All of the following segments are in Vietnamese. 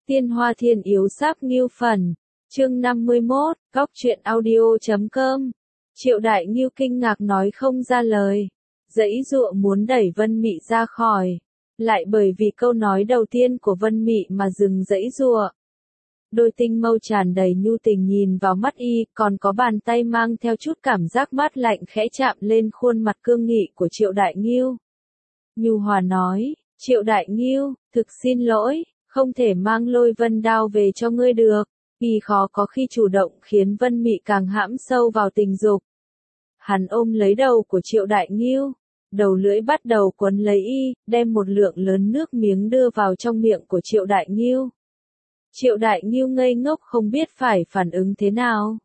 Tiên Hoa Thiên Yếu Sáp Ngưu Phần, chương 51, Góc Truyện Audio.com. Triệu Đại Ngưu kinh ngạc nói không ra lời, giãy giụa muốn đẩy Vân Mị ra khỏi, lại bởi vì câu nói đầu tiên của Vân Mị mà dừng giãy giụa. Đôi tinh mâu tràn đầy nhu tình nhìn vào mắt y, còn có bàn tay mang theo chút cảm giác mát lạnh khẽ chạm lên khuôn mặt cương nghị của Triệu Đại Ngưu. Nhu hòa nói, Triệu Đại Ngưu, thực xin lỗi, không thể mang Lôi Vân đao về cho ngươi được. Y khó có khi chủ động khiến Vân Mị càng hãm sâu vào tình dục. Hắn ôm lấy đầu của Triệu Đại Ngưu, đầu lưỡi bắt đầu quấn lấy y, đem một lượng lớn nước miếng đưa vào trong miệng của Triệu Đại Ngưu. Triệu Đại Ngưu ngây ngốc không biết phải phản ứng thế nào.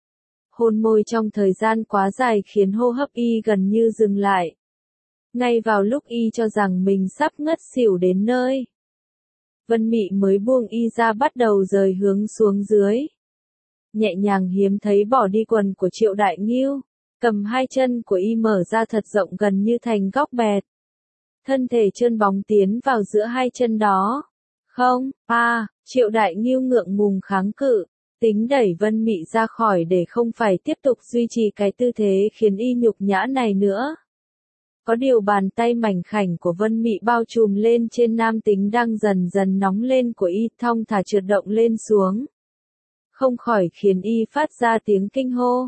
Hôn môi trong thời gian quá dài khiến hô hấp y gần như dừng lại. Ngay vào lúc y cho rằng mình sắp ngất xỉu đến nơi, Vân Mị mới buông y ra bắt đầu rời hướng xuống dưới. Nhẹ nhàng hiếm thấy bỏ đi quần của Triệu Đại Ngưu, cầm hai chân của y mở ra thật rộng gần như thành góc bẹt. Thân thể trơn bóng tiến vào giữa hai chân đó. Không, Triệu Đại Ngưu ngượng ngùng kháng cự, tính đẩy Vân Mị ra khỏi để không phải tiếp tục duy trì cái tư thế khiến y nhục nhã này nữa. Có điều bàn tay mảnh khảnh của Vân Mị bao trùm lên trên nam tính đang dần dần nóng lên của y, thong thả trượt động lên xuống. Không khỏi khiến y phát ra tiếng kinh hô.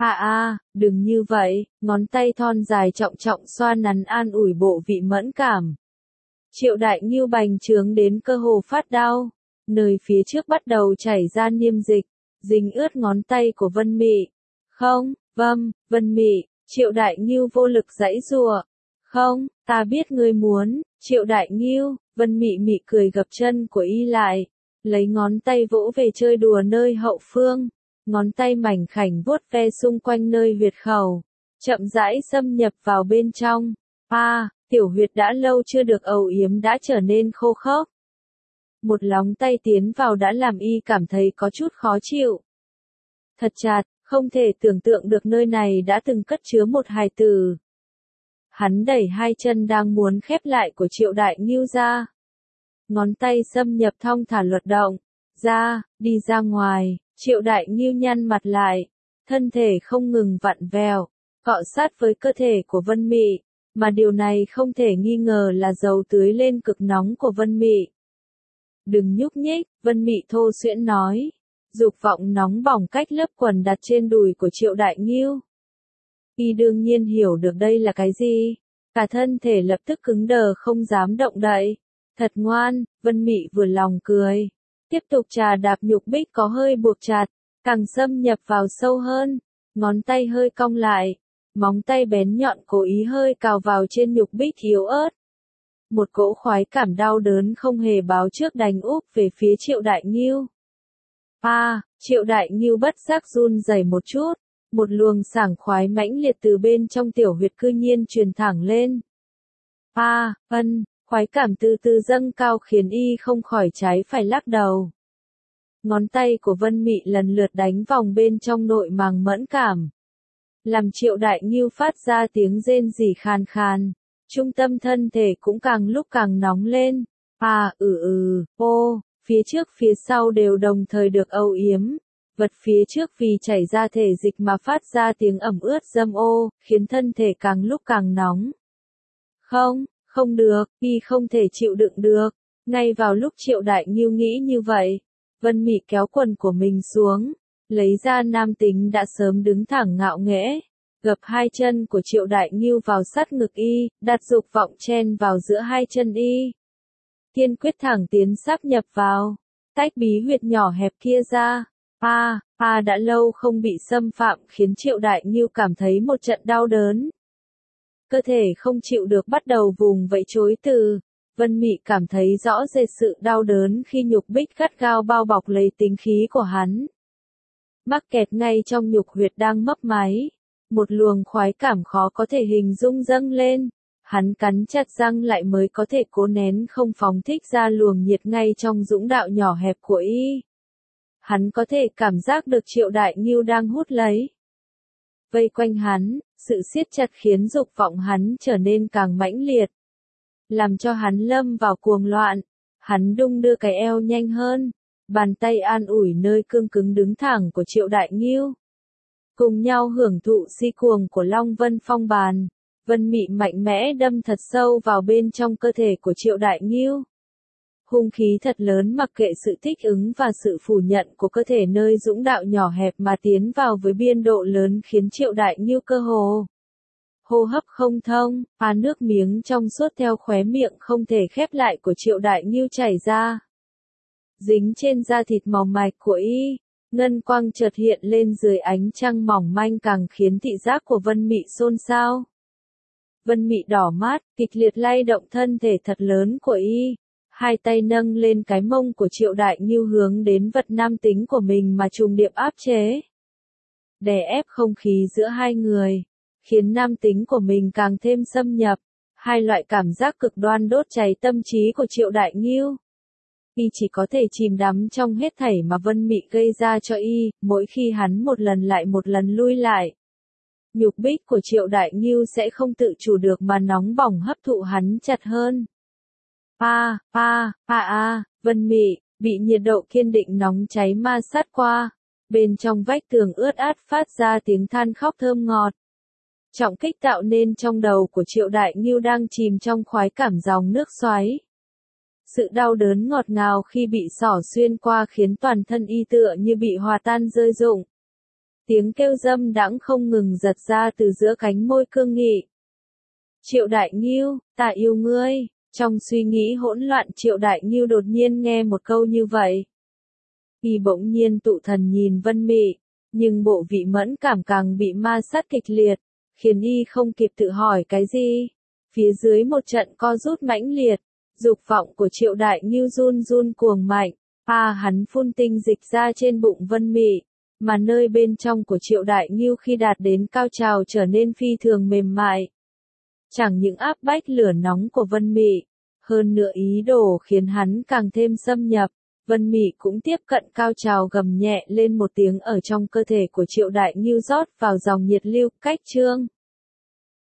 Đừng như vậy, ngón tay thon dài trọng trọng xoa nắn an ủi bộ vị mẫn cảm. Triệu Đại Ngưu bành trướng đến cơ hồ phát đau, nơi phía trước bắt đầu chảy ra niêm dịch, dính ướt ngón tay của Vân Mị. Không, Vân Mị. Triệu Đại Ngưu vô lực giãy giụa. Không, ta biết ngươi muốn, Triệu Đại Ngưu. Vân Mị mị cười gập chân của y lại, lấy ngón tay vỗ về chơi đùa nơi hậu phương, ngón tay mảnh khảnh vuốt ve xung quanh nơi huyệt khẩu, chậm rãi xâm nhập vào bên trong. Tiểu huyệt đã lâu chưa được âu yếm đã trở nên khô khốc. Một lóng tay tiến vào đã làm y cảm thấy có chút khó chịu. Thật chặt. Không thể tưởng tượng được nơi này đã từng cất chứa một hài tử. Hắn đẩy hai chân đang muốn khép lại của Triệu Đại Ngưu ra. Ngón tay xâm nhập thong thả luật động. Đi ra ngoài. Triệu Đại Ngưu nhăn mặt lại. Thân thể không ngừng vặn vẹo, cọ sát với cơ thể của Vân Mị. Mà điều này không thể nghi ngờ là dầu tưới lên cực nóng của Vân Mị. Đừng nhúc nhích, Vân Mị thô xuyễn nói. Dục vọng nóng bỏng cách lớp quần đặt trên đùi của Triệu Đại Ngưu. Y đương nhiên hiểu được đây là cái gì. Cả thân thể lập tức cứng đờ không dám động đậy. Thật ngoan, Vân Mị vừa lòng cười. Tiếp tục trà đạp nhục bích có hơi buộc chặt, càng xâm nhập vào sâu hơn. Ngón tay hơi cong lại, móng tay bén nhọn cố ý hơi cào vào trên nhục bích yếu ớt. Một cỗ khoái cảm đau đớn không hề báo trước đánh úp về phía Triệu Đại Ngưu. Triệu Đại Ngưu bất giác run rẩy một chút, một luồng sảng khoái mãnh liệt từ bên trong tiểu huyệt cư nhiên truyền thẳng lên. Khoái cảm từ từ dâng cao khiến y không khỏi trái phải lắc đầu. Ngón tay của Vân Mị lần lượt đánh vòng bên trong nội màng mẫn cảm, làm Triệu Đại Ngưu phát ra tiếng rên rỉ khàn khàn, trung tâm thân thể cũng càng lúc càng nóng lên. Phía trước phía sau đều đồng thời được âu yếm, vật phía trước vì chảy ra thể dịch mà phát ra tiếng ẩm ướt dâm ô, khiến thân thể càng lúc càng nóng. Không được, y không thể chịu đựng được. Ngay vào lúc Triệu Đại Ngưu nghĩ như vậy, Vân Mị kéo quần của mình xuống, lấy ra nam tính đã sớm đứng thẳng ngạo nghễ, gập hai chân của Triệu Đại Ngưu vào sát ngực y, đặt dục vọng chen vào giữa hai chân y. Kiên quyết thẳng tiến sáp nhập vào, tách bí huyệt nhỏ hẹp kia ra. Đã lâu không bị xâm phạm khiến Triệu Đại Ngưu cảm thấy một trận đau đớn. Cơ thể không chịu được bắt đầu vùng vẫy chối từ. Vân Mị cảm thấy rõ rệt sự đau đớn khi nhục bích gắt gao bao bọc lấy tính khí của hắn. Mắc kẹt ngay trong nhục huyệt đang mấp máy. Một luồng khoái cảm khó có thể hình dung dâng lên. Hắn cắn chặt răng lại mới có thể cố nén không phóng thích ra luồng nhiệt ngay trong dũng đạo nhỏ hẹp của y. Hắn có thể cảm giác được Triệu Đại Ngưu đang hút lấy. Vây quanh hắn, sự siết chặt khiến dục vọng hắn trở nên càng mãnh liệt. Làm cho hắn lâm vào cuồng loạn. Hắn đung đưa cái eo nhanh hơn, bàn tay an ủi nơi cương cứng đứng thẳng của Triệu Đại Ngưu. Cùng nhau hưởng thụ si cuồng của Long Vân Phong bàn, Vân Mị mạnh mẽ đâm thật sâu vào bên trong cơ thể của Triệu Đại Ngưu. Hung khí thật lớn mặc kệ sự thích ứng và sự phủ nhận của cơ thể nơi dũng đạo nhỏ hẹp mà tiến vào với biên độ lớn khiến Triệu Đại Ngưu cơ hồ hô hấp không thông, nước miếng trong suốt theo khóe miệng không thể khép lại của Triệu Đại Ngưu chảy ra. Dính trên da thịt màu mạch của y, ngân quang chợt hiện lên dưới ánh trăng mỏng manh càng khiến thị giác của Vân Mị xôn xao. Vân Mị đỏ mắt, kịch liệt lay động thân thể thật lớn của y, hai tay nâng lên cái mông của Triệu Đại Ngưu hướng đến vật nam tính của mình mà trùng điệp áp chế. Đè ép không khí giữa hai người, khiến nam tính của mình càng thêm xâm nhập, hai loại cảm giác cực đoan đốt cháy tâm trí của Triệu Đại Ngưu. Y chỉ có thể chìm đắm trong hết thảy mà Vân Mị gây ra cho y, mỗi khi hắn một lần lại một lần lui lại. Nhục bích của Triệu Đại Ngưu sẽ không tự chủ được mà nóng bỏng hấp thụ hắn chặt hơn. Vân Mị, bị nhiệt độ kiên định nóng cháy ma sát qua, bên trong vách tường ướt át phát ra tiếng than khóc thơm ngọt. Trọng kích tạo nên trong đầu của Triệu Đại Ngưu đang chìm trong khoái cảm dòng nước xoáy. Sự đau đớn ngọt ngào khi bị xỏ xuyên qua khiến toàn thân y tựa như bị hòa tan rơi rụng. Tiếng kêu dâm đãng không ngừng giật ra từ giữa cánh môi cương nghị. Triệu Đại Ngưu, ta yêu ngươi. Trong suy nghĩ hỗn loạn Triệu Đại Ngưu đột nhiên nghe một câu như vậy. Y bỗng nhiên tụ thần nhìn Vân Mị, nhưng bộ vị mẫn cảm càng bị ma sát kịch liệt, khiến y không kịp tự hỏi cái gì. Phía dưới một trận co rút mãnh liệt, dục vọng của Triệu Đại Ngưu run run cuồng mạnh, hắn phun tinh dịch ra trên bụng Vân Mị, mà nơi bên trong của Triệu Đại Ngưu khi đạt đến cao trào trở nên phi thường mềm mại. Chẳng những áp bách lửa nóng của Vân Mị, hơn nữa ý đồ khiến hắn càng thêm xâm nhập, Vân Mị cũng tiếp cận cao trào gầm nhẹ lên một tiếng ở trong cơ thể của Triệu Đại Ngưu rót vào dòng nhiệt lưu, cách chương.